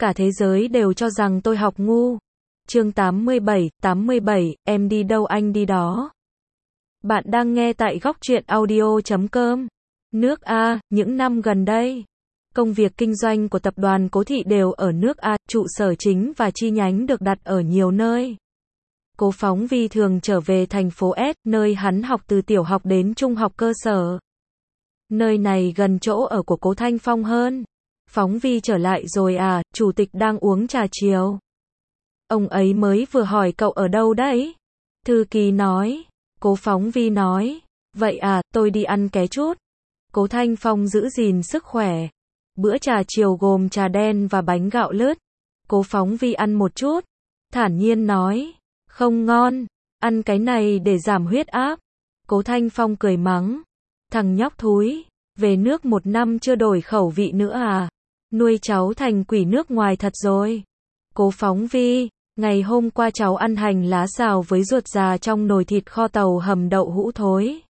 Cả thế giới đều cho rằng tôi học ngu. Chương 87, em đi đâu anh đi đó. Bạn đang nghe tại góc truyện audio.com. Nước A, những năm gần đây, công việc kinh doanh của tập đoàn Cố Thị đều ở nước A, trụ sở chính và chi nhánh được đặt ở nhiều nơi. Cố Phóng Vi thường trở về thành phố S, nơi hắn học từ tiểu học đến trung học cơ sở. Nơi này gần chỗ ở của Cố Thanh Phong hơn. Phóng Vi trở lại rồi à, chủ tịch đang uống trà chiều. Ông ấy mới vừa hỏi cậu ở đâu đấy? Thư ký nói. Cố Phóng Vi nói. Vậy à, tôi đi ăn ké chút. Cố Thanh Phong giữ gìn sức khỏe. Bữa trà chiều gồm trà đen và bánh gạo lứt. Cố Phóng Vi ăn một chút. Thản nhiên nói. Không ngon, ăn cái này để giảm huyết áp. Cố Thanh Phong cười mắng. Thằng nhóc thúi, về nước 1 năm chưa đổi khẩu vị nữa à? Nuôi cháu thành quỷ nước ngoài thật rồi. Cố Phóng Vi, ngày hôm qua cháu ăn hành lá xào với ruột già trong nồi thịt kho tàu hầm đậu hũ thối.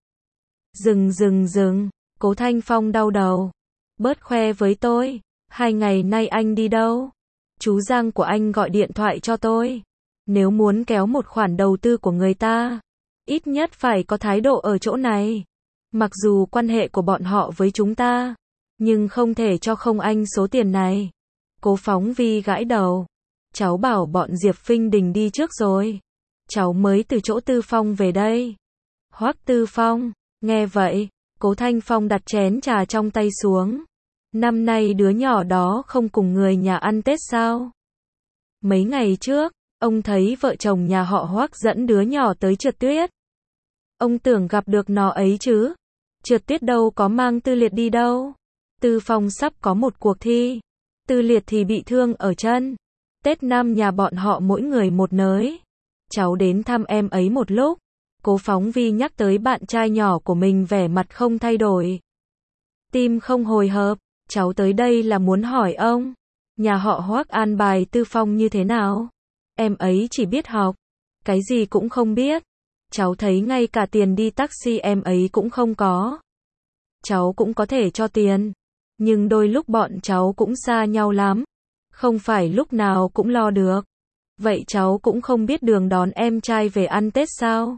Dừng, Cố Thanh Phong đau đầu. Bớt khoe với tôi, 2 ngày nay anh đi đâu? Chú Giang của anh gọi điện thoại cho tôi. Nếu muốn kéo một khoản đầu tư của người ta, ít nhất phải có thái độ ở chỗ này. Mặc dù quan hệ của bọn họ với chúng ta, nhưng không thể cho không anh số tiền này. Cố Phóng Vi gãi đầu. Cháu bảo bọn Diệp Phinh Đình đi trước rồi. Cháu mới từ chỗ Tư Phong về đây. Hoắc Tư Phong, nghe vậy, Cố Thanh Phong đặt chén trà trong tay xuống. Năm nay đứa nhỏ đó không cùng người nhà ăn Tết sao? Mấy ngày trước, ông thấy vợ chồng nhà họ Hoắc dẫn đứa nhỏ tới trượt tuyết. Ông tưởng gặp được nó ấy chứ. Trượt tuyết đâu có mang Tư Liệt đi đâu. Tư Phong sắp có một cuộc thi. Tư Liệt thì bị thương ở chân. Tết năm nhà bọn họ mỗi người một nới. Cháu đến thăm em ấy một lúc. Cố Phóng Vi nhắc tới bạn trai nhỏ của mình vẻ mặt không thay đổi. Tim không hồi hộp. Cháu tới đây là muốn hỏi ông. Nhà họ Hoắc an bài Tư Phong như thế nào? Em ấy chỉ biết học. Cái gì cũng không biết. Cháu thấy ngay cả tiền đi taxi em ấy cũng không có. Cháu cũng có thể cho tiền. Nhưng đôi lúc bọn cháu cũng xa nhau lắm. Không phải lúc nào cũng lo được. Vậy cháu cũng không biết đường đón em trai về ăn Tết sao?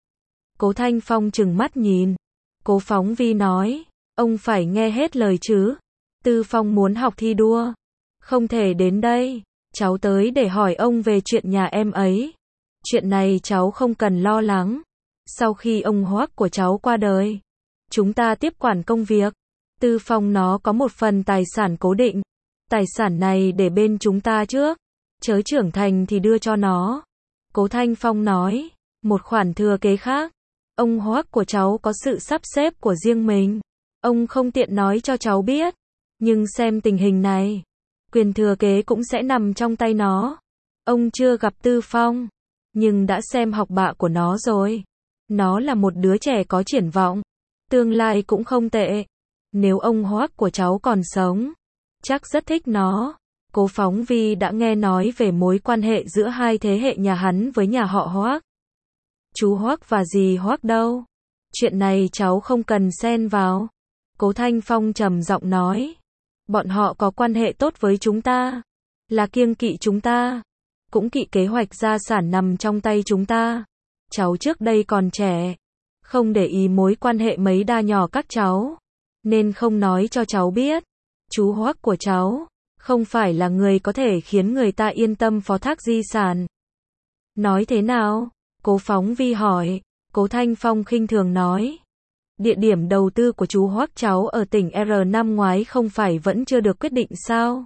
Cố Thanh Phong trừng mắt nhìn. Cố Phóng Vi nói. Ông phải nghe hết lời chứ. Tư Phong muốn học thi đua. Không thể đến đây. Cháu tới để hỏi ông về chuyện nhà em ấy. Chuyện này cháu không cần lo lắng. Sau khi ông Hoắc của cháu qua đời, chúng ta tiếp quản công việc. Tư Phong nó có một phần tài sản cố định. Tài sản này để bên chúng ta trước. Chớ trưởng thành thì đưa cho nó. Cố Thanh Phong nói. Một khoản thừa kế khác. Ông Hoắc của cháu có sự sắp xếp của riêng mình. Ông không tiện nói cho cháu biết. Nhưng xem tình hình này, quyền thừa kế cũng sẽ nằm trong tay nó. Ông chưa gặp Tư Phong, nhưng đã xem học bạ của nó rồi. Nó là một đứa trẻ có triển vọng. Tương lai cũng không tệ. Nếu ông Hoắc của cháu còn sống, chắc rất thích nó. Cố Phóng Vi đã nghe nói về mối quan hệ giữa hai thế hệ nhà hắn với nhà họ Hoắc. Chú Hoắc và dì Hoắc đâu? Chuyện này cháu không cần xen vào. Cố Thanh Phong trầm giọng nói. Bọn họ có quan hệ tốt với chúng ta. Là kiêng kỵ chúng ta. Cũng kỵ kế hoạch gia sản nằm trong tay chúng ta. Cháu trước đây còn trẻ. Không để ý mối quan hệ mấy đa nhỏ các cháu. Nên không nói cho cháu biết. Chú Hoắc của cháu không phải là người có thể khiến người ta yên tâm phó thác di sản. Nói thế nào? Cố Phóng Vi hỏi. Cố Thanh Phong khinh thường nói. Địa điểm đầu tư của chú Hoắc cháu ở tỉnh R năm ngoái không phải vẫn chưa được quyết định sao?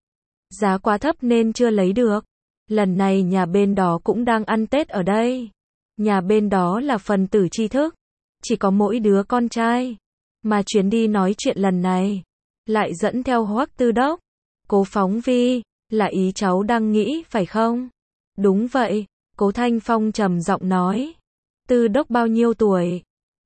Giá quá thấp nên chưa lấy được. Lần này nhà bên đó cũng đang ăn Tết ở đây. Nhà bên đó là phần tử tri thức. Chỉ có mỗi đứa con trai. Mà chuyến đi nói chuyện lần này lại dẫn theo Hoắc Tư Đốc. Cố Phóng Vi, là ý cháu đang nghĩ phải không? Đúng vậy, Cố Thanh Phong trầm giọng nói. Tư Đốc bao nhiêu tuổi?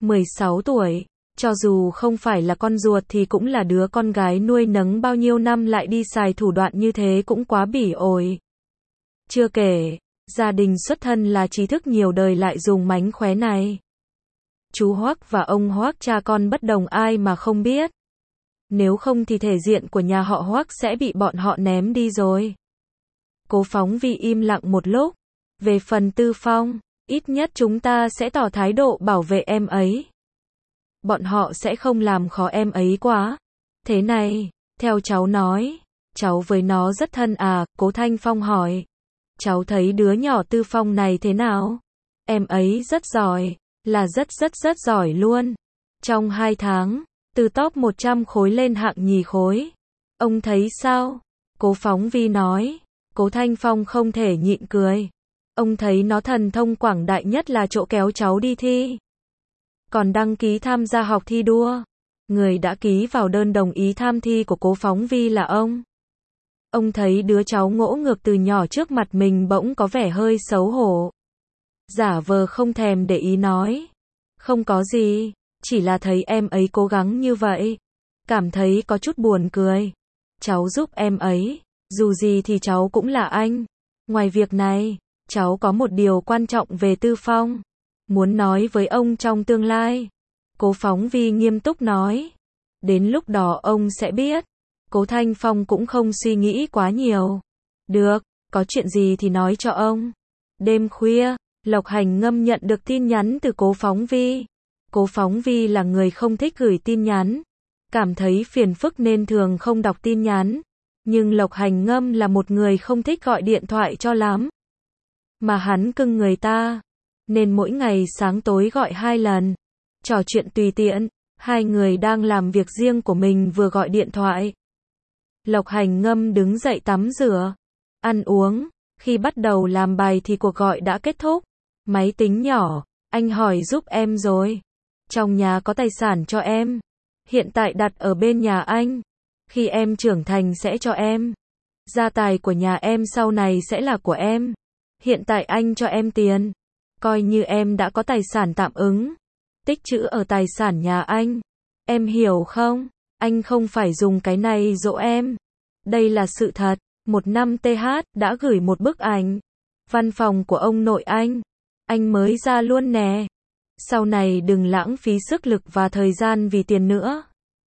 16 tuổi. Cho dù không phải là con ruột thì cũng là đứa con gái nuôi nấng bao nhiêu năm lại đi xài thủ đoạn như thế cũng quá bỉ ổi. Chưa kể, gia đình xuất thân là trí thức nhiều đời lại dùng mánh khóe này. Chú Hoắc và ông Hoắc cha con bất đồng ai mà không biết. nếu không thì thể diện của nhà họ Hoắc sẽ bị bọn họ ném đi rồi. Cố Phóng Vi im lặng một lúc. Về phần Tư Phong, ít nhất chúng ta sẽ tỏ thái độ bảo vệ em ấy. Bọn họ sẽ không làm khó em ấy quá. Thế này, theo cháu nói, cháu với nó rất thân à, Cố Thanh Phong hỏi. Cháu thấy đứa nhỏ Tư Phong này thế nào? Em ấy rất giỏi, là rất giỏi luôn. Trong 2 tháng, từ top 100 khối lên hạng nhì khối. Ông thấy sao? Cố Phóng Vi nói. Cố Thanh Phong không thể nhịn cười. Ông thấy nó thần thông quảng đại nhất là chỗ kéo cháu đi thi. Còn đăng ký tham gia học thi đua. Người đã ký vào đơn đồng ý tham thi của Cố Phóng Vi là ông. Ông thấy đứa cháu ngỗ ngược từ nhỏ trước mặt mình bỗng có vẻ hơi xấu hổ. Giả vờ không thèm để ý nói. Không có gì, chỉ là thấy em ấy cố gắng như vậy. Cảm thấy có chút buồn cười. Cháu giúp em ấy, dù gì thì cháu cũng là anh. Ngoài việc này, cháu có một điều quan trọng về Tư Phong. Muốn nói với ông trong tương lai. Cố Phóng Vi nghiêm túc nói. Đến lúc đó ông sẽ biết. Cố Thanh Phong cũng không suy nghĩ quá nhiều. Được, có chuyện gì thì nói cho ông. Đêm khuya, Lộc Hành Ngâm nhận được tin nhắn từ Cố Phóng Vi. Cố Phóng Vi là người không thích gửi tin nhắn. Cảm thấy phiền phức nên thường không đọc tin nhắn. Nhưng Lộc Hành Ngâm là một người không thích gọi điện thoại cho lắm. Mà hắn cưng người ta. Nên mỗi ngày sáng tối gọi 2 lần. Trò chuyện tùy tiện. Hai người đang làm việc riêng của mình vừa gọi điện thoại. Lộc Hành Ngâm đứng dậy tắm rửa. Ăn uống. Khi bắt đầu làm bài thì cuộc gọi đã kết thúc. Máy tính nhỏ. Anh hỏi giúp em rồi. Trong nhà có tài sản cho em. Hiện tại đặt ở bên nhà anh. Khi em trưởng thành sẽ cho em. Gia tài của nhà em sau này sẽ là của em. Hiện tại anh cho em tiền. Coi như em đã có tài sản tạm ứng. Tích trữ ở tài sản nhà anh. Em hiểu không? Anh không phải dùng cái này dỗ em. Đây là sự thật. Một năm TH đã gửi một bức ảnh. Văn phòng của ông nội anh. Anh mới ra luôn nè. Sau này đừng lãng phí sức lực và thời gian vì tiền nữa.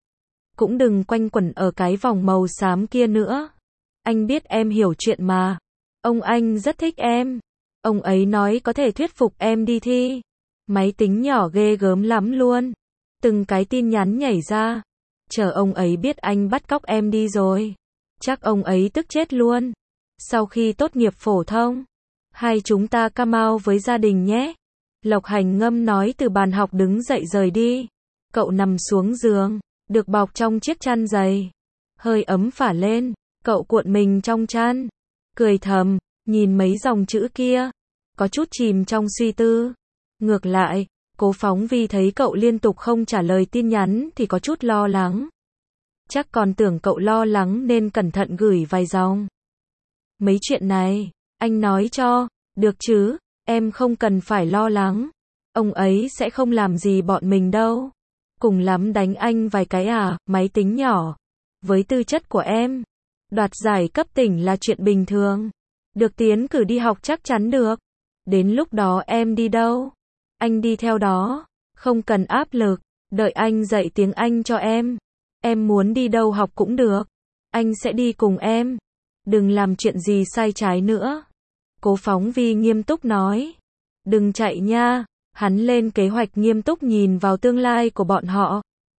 Cũng đừng quanh quẩn ở cái vòng màu xám kia nữa. Anh biết em hiểu chuyện mà. Ông anh rất thích em. Ông ấy nói có thể thuyết phục em đi thi. Máy tính nhỏ ghê gớm lắm luôn. Từng cái tin nhắn nhảy ra. Chờ ông ấy biết anh bắt cóc em đi rồi. Chắc ông ấy tức chết luôn. Sau khi tốt nghiệp phổ thông, hai chúng ta come out với gia đình nhé. Lộc Hành Ngâm nói từ bàn học đứng dậy rời đi. Cậu nằm xuống giường, được bọc trong chiếc chăn dày. Hơi ấm phả lên, cậu cuộn mình trong chăn. Cười thầm, nhìn mấy dòng chữ kia. Có chút chìm trong suy tư. Ngược lại, Cố Phóng Vi thấy cậu liên tục không trả lời tin nhắn thì có chút lo lắng. Chắc còn tưởng cậu lo lắng nên cẩn thận gửi vài dòng. Mấy chuyện này, anh nói cho, được chứ, em không cần phải lo lắng. Ông ấy sẽ không làm gì bọn mình đâu. Cùng lắm đánh anh vài cái à, máy tính nhỏ. Với tư chất của em, đoạt giải cấp tỉnh là chuyện bình thường. Được tiến cử đi học chắc chắn được. Đến lúc đó em đi đâu? Anh đi theo đó. Không cần áp lực, đợi anh dạy tiếng Anh cho em. Em muốn đi đâu học cũng được. Anh sẽ đi cùng em. Đừng làm chuyện gì sai trái nữa. Cố Phóng Vi nghiêm túc nói. Đừng chạy nha. Hắn lên kế hoạch nghiêm túc nhìn vào tương lai của bọn họ.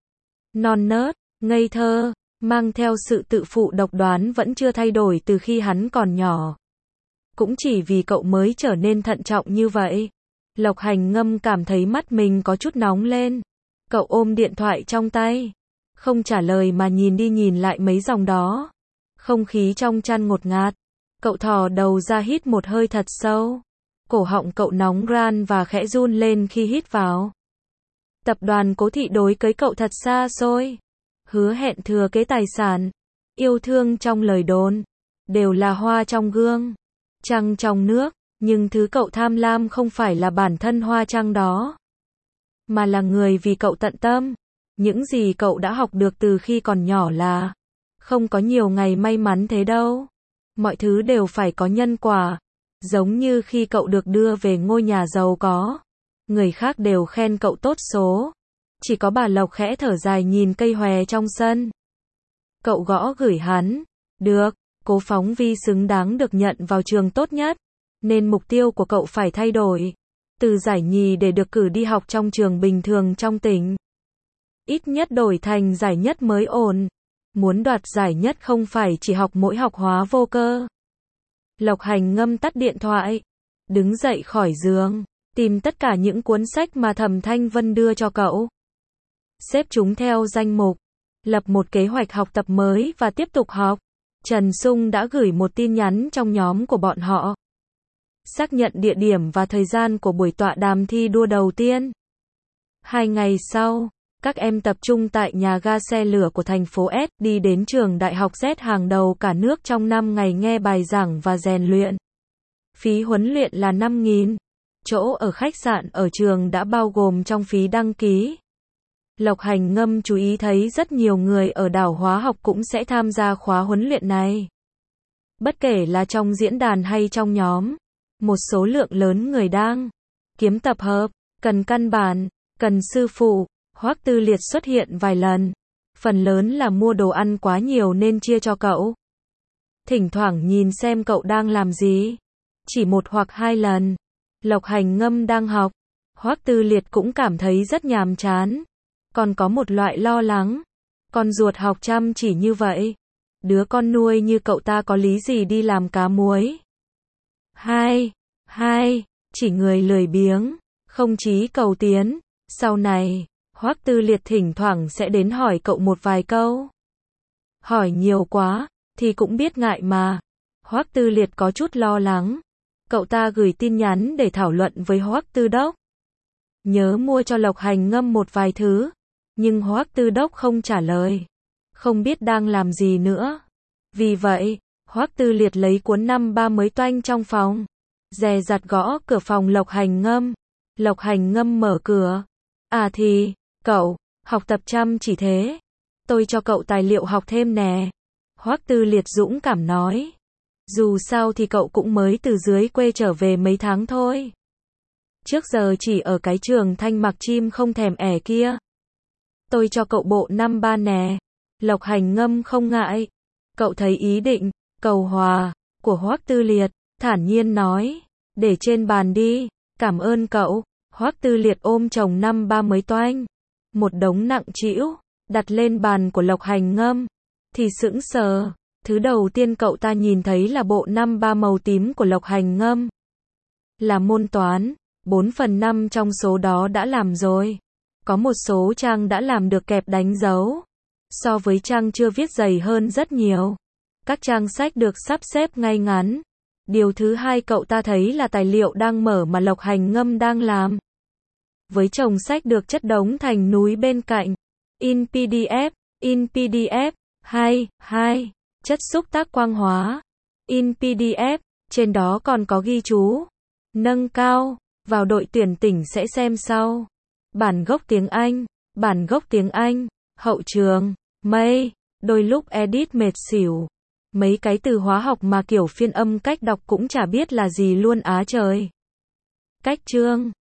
Non nớt, ngây thơ, mang theo sự tự phụ độc đoán vẫn chưa thay đổi từ khi hắn còn nhỏ. Cũng chỉ vì cậu mới trở nên thận trọng như vậy. Lộc Hành Ngâm cảm thấy mắt mình có chút nóng lên. Cậu ôm điện thoại trong tay. Không trả lời mà nhìn đi nhìn lại mấy dòng đó. Không khí trong chăn ngột ngạt. Cậu thò đầu ra hít một hơi thật sâu. Cổ họng cậu nóng ran và khẽ run lên khi hít vào. Tập đoàn Cố Thị đối với cậu thật xa xôi. Hứa hẹn thừa kế tài sản. Yêu thương trong lời đồn. Đều là hoa trong gương. Trăng trong nước. Nhưng thứ cậu tham lam không phải là bản thân hoa trăng đó. Mà là người vì cậu tận tâm. Những gì cậu đã học được từ khi còn nhỏ là không có nhiều ngày may mắn thế đâu. Mọi thứ đều phải có nhân quả. Giống như khi cậu được đưa về ngôi nhà giàu có. Người khác đều khen cậu tốt số. Chỉ có bà Lộc khẽ thở dài nhìn cây hòe trong sân. Cậu gõ gửi hắn. Được, Cố Phóng Vi xứng đáng được nhận vào trường tốt nhất, nên mục tiêu của cậu phải thay đổi. Từ giải nhì để được cử đi học trong trường bình thường trong tỉnh. Ít nhất đổi thành giải nhất mới ổn. Muốn đoạt giải nhất không phải chỉ học mỗi học hóa vô cơ. Lộc Hành Ngâm tắt điện thoại, đứng dậy khỏi giường, tìm tất cả những cuốn sách mà Thẩm Thanh Vân đưa cho cậu. Xếp chúng theo danh mục, lập một kế hoạch học tập mới và tiếp tục học. Trần Sung đã gửi một tin nhắn trong nhóm của bọn họ. Xác nhận địa điểm và thời gian của buổi tọa đàm thi đua đầu tiên. 2 ngày sau, các em tập trung tại nhà ga xe lửa của thành phố S, đi đến trường đại học Z hàng đầu cả nước trong 5 ngày nghe bài giảng và rèn luyện. Phí huấn luyện là 5.000. Chỗ ở khách sạn ở trường đã bao gồm trong phí đăng ký. Lộc Hành Ngâm chú ý thấy rất nhiều người ở đảo hóa học cũng sẽ tham gia khóa huấn luyện này. Bất kể là trong diễn đàn hay trong nhóm, một số lượng lớn người đang kiếm tập hợp, cần căn bản, cần sư phụ. Hoắc Tư Liệt xuất hiện vài lần. Phần lớn là mua đồ ăn quá nhiều nên chia cho cậu. Thỉnh thoảng nhìn xem cậu đang làm gì. Chỉ 1 hoặc 2 lần. Lộc Hành Ngâm đang học. Hoắc Tư Liệt cũng cảm thấy rất nhàm chán. Còn có một loại lo lắng. Con ruột học chăm chỉ như vậy. Đứa con nuôi như cậu ta có lý gì đi làm cá muối. Chỉ người lười biếng. Không chí cầu tiến. Sau này, Hoắc Tư Liệt thỉnh thoảng sẽ đến hỏi cậu một vài câu. Hỏi nhiều quá, thì cũng biết ngại mà. Hoắc Tư Liệt có chút lo lắng. Cậu ta gửi tin nhắn để thảo luận với Hoắc Tư Đốc. Nhớ mua cho Lộc Hành Ngâm một vài thứ. Nhưng Hoắc Tư Đốc không trả lời. Không biết đang làm gì nữa. Vì vậy, Hoắc Tư Liệt lấy cuốn 5-3 mới toanh trong phòng. Dè dặt gõ cửa phòng Lộc Hành Ngâm. Lộc Hành Ngâm mở cửa. À thì, cậu, học tập chăm chỉ thế. Tôi cho cậu tài liệu học thêm nè. Hoắc Tư Liệt dũng cảm nói. Dù sao thì cậu cũng mới từ dưới quê trở về mấy tháng thôi. Trước giờ chỉ ở cái trường Thanh Mặc Chim không thèm ẻ kia. Tôi cho cậu bộ 5-3 nè. Lộc Hành Ngâm không ngại. Cậu thấy ý định cầu hòa của Hoắc Tư Liệt, thản nhiên nói. Để trên bàn đi. Cảm ơn cậu. Hoắc Tư Liệt ôm chồng 5-3 mới toanh. Một đống nặng trĩu, đặt lên bàn của Lộc Hành Ngâm. Thì sững sờ. Thứ đầu tiên cậu ta nhìn thấy là bộ 5-3 màu tím của Lộc Hành Ngâm. Là môn toán, 4/5 trong số đó đã làm rồi. Có một số trang đã làm được kẹp đánh dấu. So với trang chưa viết dày hơn rất nhiều. Các trang sách được sắp xếp ngay ngắn. Điều thứ hai cậu ta thấy là tài liệu đang mở mà Lộc Hành Ngâm đang làm. Với chồng sách được chất đống thành núi bên cạnh. In PDF, chất xúc tác quang hóa. In PDF, trên đó còn có ghi chú. Nâng cao, vào đội tuyển tỉnh sẽ xem sau. Bản gốc tiếng Anh, hậu trường, mây, đôi lúc edit mệt xỉu. Mấy cái từ hóa học mà kiểu phiên âm cách đọc cũng chả biết là gì luôn á trời. Cách chương